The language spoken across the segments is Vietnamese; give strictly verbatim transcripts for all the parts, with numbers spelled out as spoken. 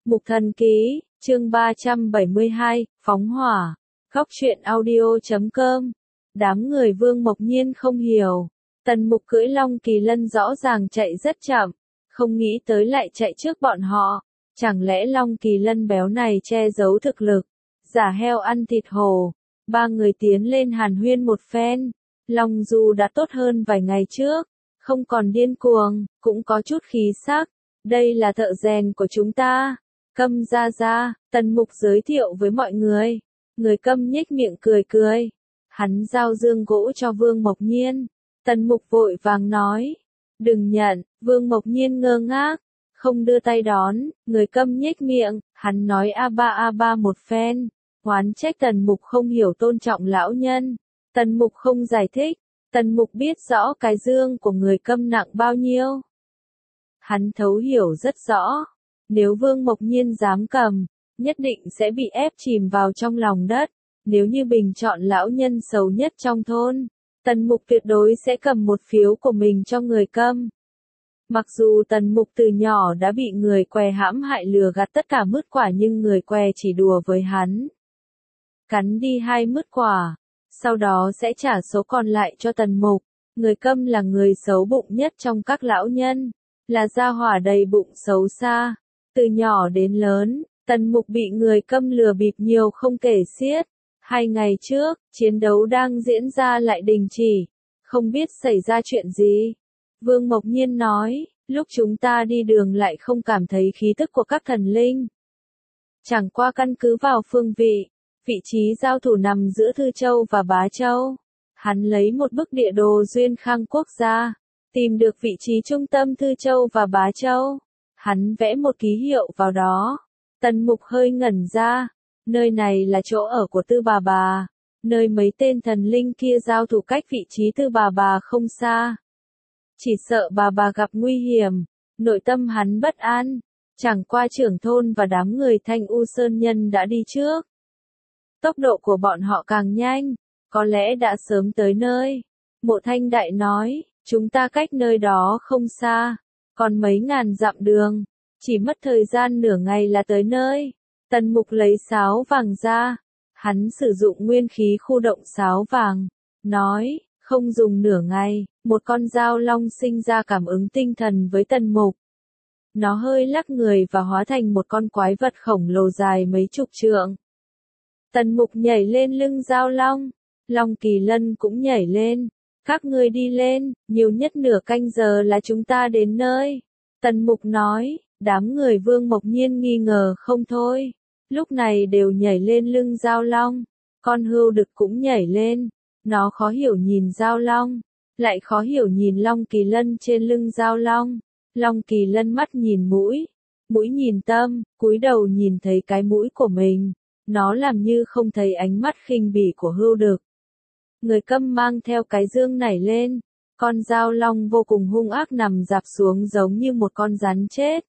Mục Thần Ký, chương ba trăm bảy mươi hai, Phóng Hỏa, Góc truyện audio chấm com. Đám người Vương Mộc Nhiên không hiểu. Tần Mục cưỡi Long Kỳ Lân rõ ràng chạy rất chậm, không nghĩ tới lại chạy trước bọn họ. Chẳng lẽ Long Kỳ Lân béo này che giấu thực lực, giả heo ăn thịt hổ. Ba người tiến lên hàn huyên một phen. Long Du đã tốt hơn vài ngày trước, không còn điên cuồng, cũng có chút khí sắc. Đây là thợ rèn của chúng ta. Câm ra ra, Tần Mục giới thiệu với mọi người. Người Câm nhếch miệng cười cười. Hắn giao dương gỗ cho Vương Mộc Nhiên. Tần Mục vội vàng nói. Đừng nhận, Vương Mộc Nhiên ngơ ngác, không đưa tay đón. Người Câm nhếch miệng, hắn nói a ba a ba một phen. Oán trách Tần Mục không hiểu tôn trọng lão nhân. Tần Mục không giải thích. Tần Mục biết rõ cái dương của người Câm nặng bao nhiêu. Hắn thấu hiểu rất rõ. Nếu Vương Mộc Nhiên dám cầm, nhất định sẽ bị ép chìm vào trong lòng đất. Nếu như bình chọn lão nhân xấu nhất trong thôn, Tần Mục tuyệt đối sẽ cầm một phiếu của mình cho người Câm. Mặc dù Tần Mục từ nhỏ đã bị người què hãm hại lừa gạt tất cả mứt quả, nhưng người què chỉ đùa với hắn. Cắn đi hai mứt quả, sau đó sẽ trả số còn lại cho Tần Mục. Người Câm là người xấu bụng nhất trong các lão nhân, là gia hỏa đầy bụng xấu xa. Từ nhỏ đến lớn, Tần Mục bị người Câm lừa bịp nhiều không kể xiết. Hai ngày trước, chiến đấu đang diễn ra lại đình chỉ, không biết xảy ra chuyện gì. Vương Mộc Nhiên nói, lúc chúng ta đi đường lại không cảm thấy khí tức của các thần linh. Chẳng qua căn cứ vào phương vị, vị trí giao thủ nằm giữa Thư Châu và Bá Châu. Hắn lấy một bức địa đồ Duyên Khang Quốc ra, tìm được vị trí trung tâm Thư Châu và Bá Châu. Hắn vẽ một ký hiệu vào đó. Tần Mục hơi ngẩn ra. Nơi này là chỗ ở của Tư Bà Bà, nơi mấy tên thần linh kia giao thủ cách vị trí Tư Bà Bà không xa. Chỉ sợ bà bà gặp nguy hiểm, nội tâm hắn bất an. Chẳng qua trưởng thôn và đám người Thanh U Sơn Nhân đã đi trước. Tốc độ của bọn họ càng nhanh, có lẽ đã sớm tới nơi. Mộ Thanh Đại nói, chúng ta cách nơi đó không xa, còn mấy ngàn dặm đường, chỉ mất thời gian nửa ngày là tới nơi. Tần Mục lấy sáo vàng ra, hắn sử dụng nguyên khí khu động sáo vàng, nói, không dùng nửa ngày, một con dao long sinh ra cảm ứng tinh thần với Tần Mục. Nó hơi lắc người và hóa thành một con quái vật khổng lồ dài mấy chục trượng. Tần Mục nhảy lên lưng dao long, Long Kỳ Lân cũng nhảy lên. Các ngươi đi lên, nhiều nhất nửa canh giờ là chúng ta đến nơi. Tần Mục nói, đám người Vương Mộc Nhiên nghi ngờ không thôi. Lúc này đều nhảy lên lưng dao long. Con hươu đực cũng nhảy lên. Nó khó hiểu nhìn dao long, lại khó hiểu nhìn Long Kỳ Lân trên lưng dao long. Long Kỳ Lân mắt nhìn mũi, mũi nhìn tâm, cúi đầu nhìn thấy cái mũi của mình. Nó làm như không thấy ánh mắt khinh bỉ của hươu đực. Người Câm mang theo cái dương nảy lên. Con dao long vô cùng hung ác nằm rạp xuống giống như một con rắn chết.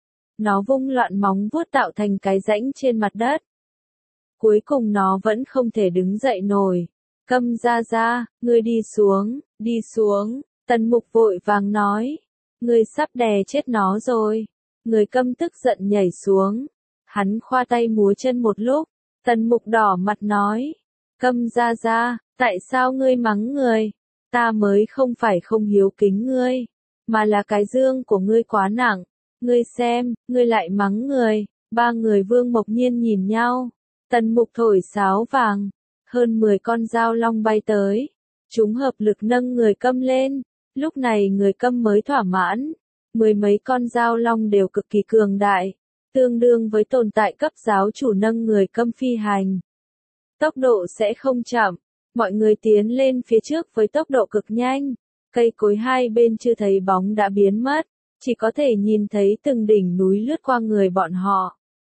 Nó vung loạn móng vuốt tạo thành cái rãnh trên mặt đất. Cuối cùng nó vẫn không thể đứng dậy nổi. Câm ra ra, ngươi đi xuống, đi xuống. Tần Mục vội vàng nói. Ngươi sắp đè chết nó rồi. Người Câm tức giận nhảy xuống. Hắn khoa tay múa chân một lúc. Tần Mục đỏ mặt nói. Câm ra ra, tại sao ngươi mắng người? Ta mới không phải không hiếu kính ngươi, mà là cái dương của ngươi quá nặng. Ngươi xem, ngươi lại mắng người. Ba người Vương Mộc Nhiên nhìn nhau. Tần Mục thổi sáo vàng. Hơn mười con dao long bay tới. Chúng hợp lực nâng người Câm lên. Lúc này người Câm mới thỏa mãn. Mười mấy con dao long đều cực kỳ cường đại. Tương đương với tồn tại cấp giáo chủ nâng người Câm phi hành. Tốc độ sẽ không chậm. Mọi người tiến lên phía trước với tốc độ cực nhanh. Cây cối hai bên chưa thấy bóng đã biến mất. Chỉ có thể nhìn thấy từng đỉnh núi lướt qua người bọn họ.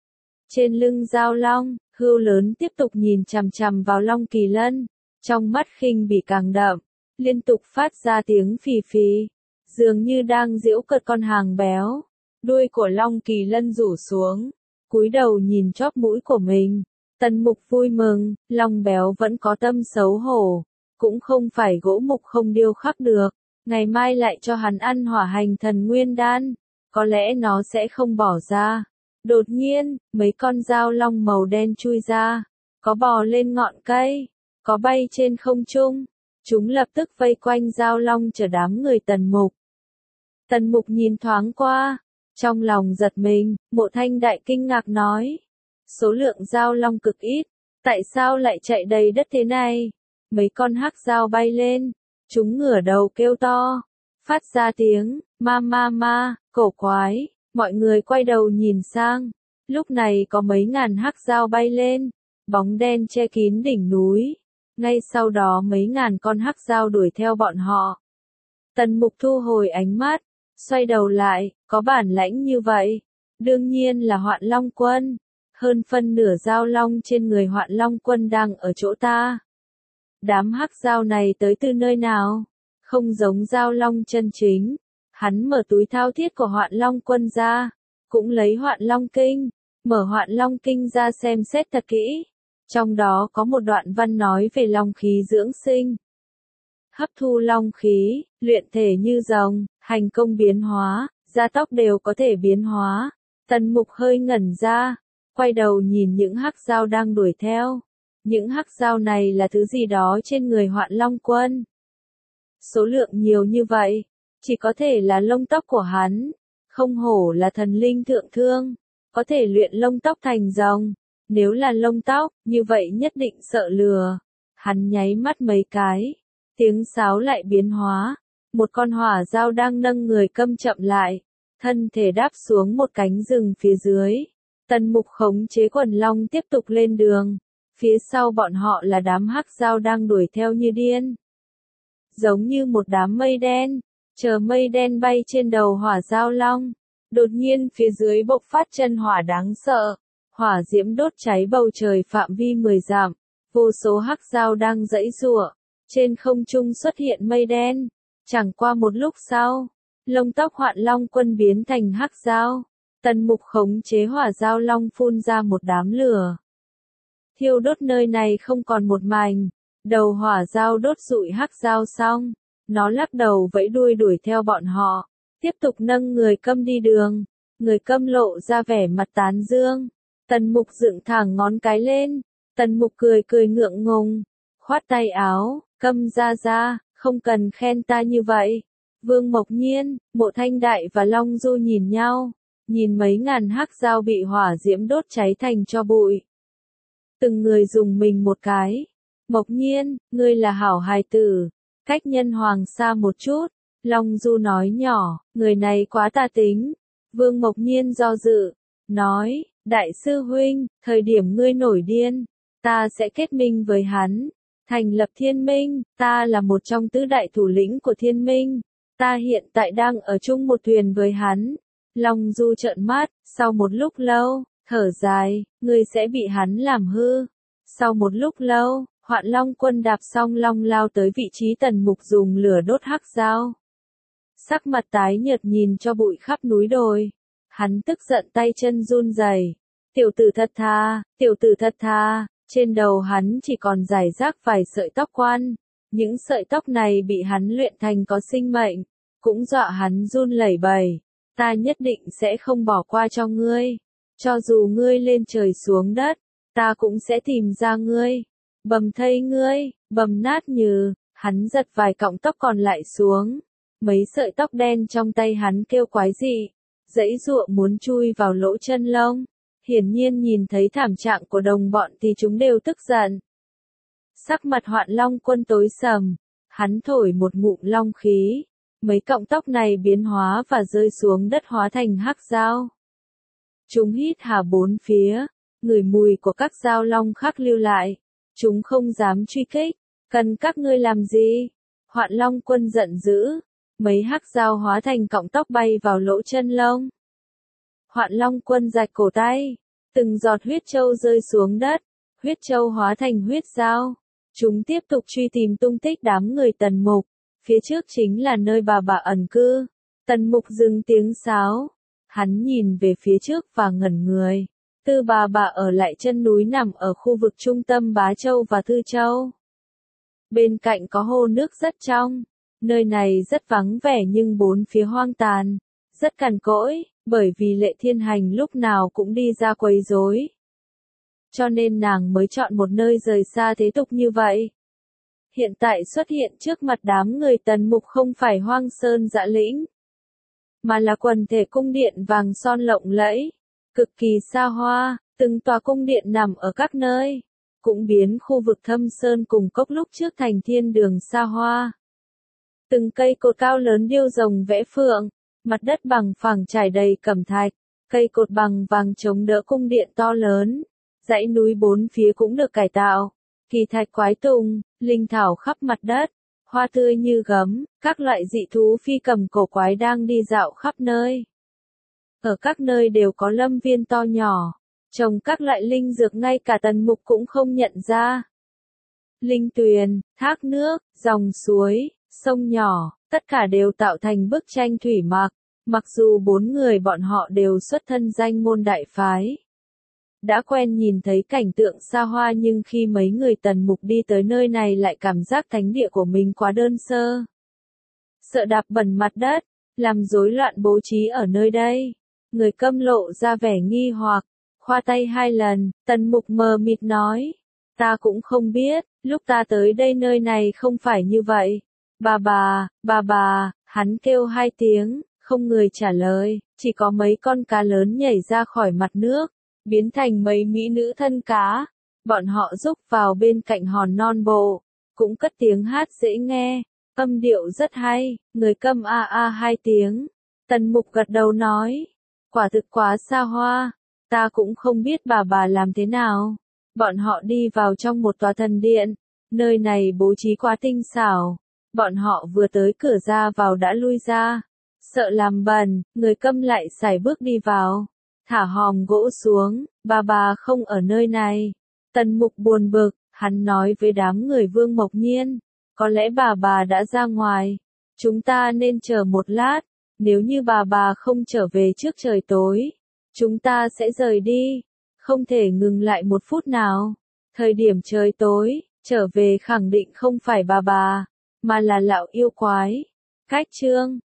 Trên lưng dao long, hươu lớn tiếp tục nhìn chằm chằm vào Long Kỳ Lân. Trong mắt khinh bỉ càng đậm. Liên tục phát ra tiếng phì phì. Dường như đang giễu cợt con hàng béo. Đuôi của Long Kỳ Lân rủ xuống. Cúi đầu nhìn chóp mũi của mình. Tần Mục vui mừng, Long béo vẫn có tâm xấu hổ. Cũng không phải gỗ mục không điêu khắc được. Ngày mai lại cho hắn ăn hỏa hành thần nguyên đan. Có lẽ nó sẽ không bỏ ra. Đột nhiên, mấy con dao long màu đen chui ra, có bò lên ngọn cây, có bay trên không trung. Chúng lập tức vây quanh dao long chở đám người Tần Mục. Tần Mục nhìn thoáng qua, trong lòng giật mình, Mộ Thanh Đại kinh ngạc nói. Số lượng dao long cực ít, tại sao lại chạy đầy đất thế này? Mấy con hắc dao bay lên, chúng ngửa đầu kêu to, phát ra tiếng, ma ma ma, cổ quái, mọi người quay đầu nhìn sang. Lúc này có mấy ngàn hắc dao bay lên, bóng đen che kín đỉnh núi. Ngay sau đó mấy ngàn con hắc dao đuổi theo bọn họ. Tần Mục thu hồi ánh mắt, xoay đầu lại, có bản lãnh như vậy, đương nhiên là Hoạn Long Quân. Hơn phân nửa dao long trên người Hoạn Long Quân đang ở chỗ ta. Đám hắc dao này tới từ nơi nào? Không giống dao long chân chính. Hắn mở túi thao thiết của Hoạn Long Quân ra, cũng lấy Hoạn Long Kinh, mở Hoạn Long Kinh ra xem xét thật kỹ. Trong đó có một đoạn văn nói về long khí dưỡng sinh. Hấp thu long khí, luyện thể như rồng, hành công biến hóa, da tóc đều có thể biến hóa. Tần Mục hơi ngẩn ra, quay đầu nhìn những hắc dao đang đuổi theo. Những hắc dao này là thứ gì đó trên người Hoạn Long Quân. Số lượng nhiều như vậy, chỉ có thể là lông tóc của hắn. Không hổ là thần linh thượng thương, có thể luyện lông tóc thành rồng. Nếu là lông tóc, như vậy nhất định sợ lừa. Hắn nháy mắt mấy cái, tiếng sáo lại biến hóa. Một con hỏa dao đang nâng người câm chậm lại, thân thể đáp xuống một cánh rừng phía dưới. Tần Mục khống chế quần long tiếp tục lên đường. Phía sau bọn họ là đám hắc dao đang đuổi theo như điên. Giống như một đám mây đen, chờ mây đen bay trên đầu hỏa dao long. Đột nhiên phía dưới bộc phát chân hỏa đáng sợ. Hỏa diễm đốt cháy bầu trời phạm vi mười dặm, vô số hắc dao đang giãy giụa, trên không trung xuất hiện mây đen. Chẳng qua một lúc sau, lông tóc Hoạn Long Quân biến thành hắc dao. Tần Mục khống chế hỏa dao long phun ra một đám lửa, thiêu đốt nơi này không còn một mảnh. Đầu hỏa dao đốt rụi hắc dao xong, nó lắc đầu vẫy đuôi đuổi theo bọn họ, tiếp tục nâng người câm đi đường. Người câm lộ ra vẻ mặt tán dương. Tần Mục dựng thẳng ngón cái lên, Tần Mục cười cười ngượng ngùng, khoát tay áo, câm ra ra, không cần khen ta như vậy. Vương Mộc Nhiên, Mộ Thanh Đại và Long Du nhìn nhau, nhìn mấy ngàn hắc dao bị hỏa diễm đốt cháy thành tro bụi. Từng người dùng mình một cái. Mộc Nhiên, ngươi là hảo hài tử, cách nhân hoàng xa một chút. Long Du nói nhỏ, người này quá tà tính. Vương Mộc Nhiên do dự, nói, đại sư huynh, thời điểm ngươi nổi điên, ta sẽ kết minh với hắn, thành lập thiên minh. Ta là một trong tứ đại thủ lĩnh của thiên minh, ta hiện tại đang ở chung một thuyền với hắn. Long Du trợn mắt, sau một lúc lâu, thở dài, ngươi sẽ bị hắn làm hư. Sau một lúc lâu, Hoạn Long Quân đạp song long lao tới vị trí Tần Mục dùng lửa đốt hắc dao. Sắc mặt tái nhợt nhìn cho bụi khắp núi đồi. Hắn tức giận tay chân run rẩy. Tiểu tử thật thà, tiểu tử thật thà. Trên đầu hắn chỉ còn rải rác vài sợi tóc quan. Những sợi tóc này bị hắn luyện thành có sinh mệnh, cũng dọa hắn run lẩy bẩy. Ta nhất định sẽ không bỏ qua cho ngươi. Cho dù ngươi lên trời xuống đất, ta cũng sẽ tìm ra ngươi. Bầm thây ngươi, bầm nát như. Hắn giật vài cọng tóc còn lại xuống. Mấy sợi tóc đen trong tay hắn kêu quái dị, giãy giụa muốn chui vào lỗ chân lông. Hiển nhiên nhìn thấy thảm trạng của đồng bọn thì chúng đều tức giận. Sắc mặt Hoạn Long Quân tối sầm, hắn thổi một ngụm long khí, mấy cọng tóc này biến hóa và rơi xuống đất hóa thành hắc dao. Chúng hít hà bốn phía, ngửi mùi của các dao long khác lưu lại. Chúng không dám truy kích, cần các ngươi làm gì? Hoạn Long Quân giận dữ, mấy hắc dao hóa thành cọng tóc bay vào lỗ chân lông. Hoạn Long Quân rạch cổ tay, từng giọt huyết châu rơi xuống đất, huyết châu hóa thành huyết dao. Chúng tiếp tục truy tìm tung tích đám người Tần Mục, phía trước chính là nơi bà bà ẩn cư. Tần Mục dừng tiếng sáo, hắn nhìn về phía trước và ngẩn người. Tư bà bà ở lại chân núi nằm ở khu vực trung tâm Bá Châu và Thư Châu. Bên cạnh có hồ nước rất trong, nơi này rất vắng vẻ nhưng bốn phía hoang tàn, rất cằn cỗi, bởi vì Lệ Thiên Hành lúc nào cũng đi ra quấy rối. Cho nên nàng mới chọn một nơi rời xa thế tục như vậy. Hiện tại xuất hiện trước mặt đám người Tần Mục không phải hoang sơn dã lĩnh, mà là quần thể cung điện vàng son lộng lẫy, cực kỳ xa hoa, từng tòa cung điện nằm ở các nơi, cũng biến khu vực Thâm Sơn cùng cốc lúc trước thành thiên đường xa hoa. Từng cây cột cao lớn điêu rồng vẽ phượng, mặt đất bằng phẳng trải đầy cẩm thạch, cây cột bằng vàng chống đỡ cung điện to lớn, dãy núi bốn phía cũng được cải tạo, kỳ thạch quái tùng, linh thảo khắp mặt đất, hoa tươi như gấm, các loại dị thú phi cầm cổ quái đang đi dạo khắp nơi. Ở các nơi đều có lâm viên to nhỏ, trồng các loại linh dược ngay cả Tần Mục cũng không nhận ra. Linh tuyền, thác nước, dòng suối, sông nhỏ, tất cả đều tạo thành bức tranh thủy mặc, mặc dù bốn người bọn họ đều xuất thân danh môn đại phái. Đã quen nhìn thấy cảnh tượng xa hoa nhưng khi mấy người Tần Mục đi tới nơi này lại cảm giác thánh địa của mình quá đơn sơ. Sợ đạp bẩn mặt đất, làm rối loạn bố trí ở nơi đây. Người Câm lộ ra vẻ nghi hoặc, khoa tay hai lần, Tần Mục mờ mịt nói. Ta cũng không biết, lúc ta tới đây nơi này không phải như vậy. Bà bà, bà bà, hắn kêu hai tiếng, không người trả lời, chỉ có mấy con cá lớn nhảy ra khỏi mặt nước, biến thành mấy mỹ nữ thân cá. Bọn họ rúc vào bên cạnh hòn non bộ, cũng cất tiếng hát dễ nghe, âm điệu rất hay, người Câm a a hai tiếng. Tần Mục gật đầu nói, quả thực quá xa hoa, ta cũng không biết bà bà làm thế nào. Bọn họ đi vào trong một tòa thần điện, nơi này bố trí quá tinh xảo. Bọn họ vừa tới cửa ra vào đã lui ra, sợ làm bẩn, người Câm lại sải bước đi vào, thả hòm gỗ xuống, bà bà không ở nơi này. Tần Mục buồn bực, hắn nói với đám người Vương Mộc Nhiên, có lẽ bà bà đã ra ngoài, chúng ta nên chờ một lát, nếu như bà bà không trở về trước trời tối, chúng ta sẽ rời đi, không thể ngừng lại một phút nào. Thời điểm trời tối, trở về khẳng định không phải bà bà, mà là lão yêu quái. Cách chương